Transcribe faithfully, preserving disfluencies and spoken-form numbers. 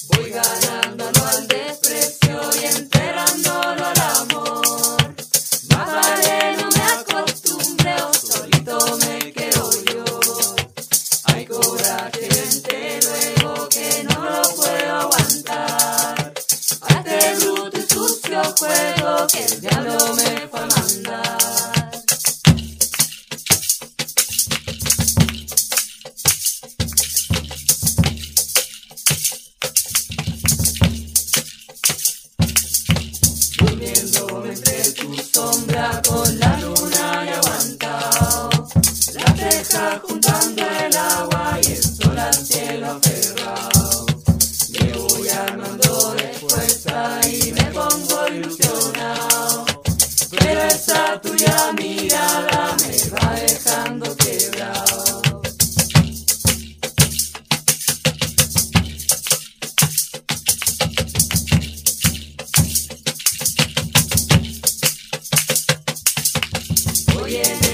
Voy ganándolo al desprecio y enterrándolo al amor. Más vale no me acostumbre o solito me quedo yo. Hay coraje vente luego que no lo puedo aguantar. A este bruto y sucio juego que el diablo me fue a mandar. Durmiéndome entre tu sombra con la luna y aguantado, la teja juntando el agua y el sol al cielo aferrado. Me voy armando de fuerza y me pongo ilusionado, pero esa tuya mirada me va dejando quebrado. Voy en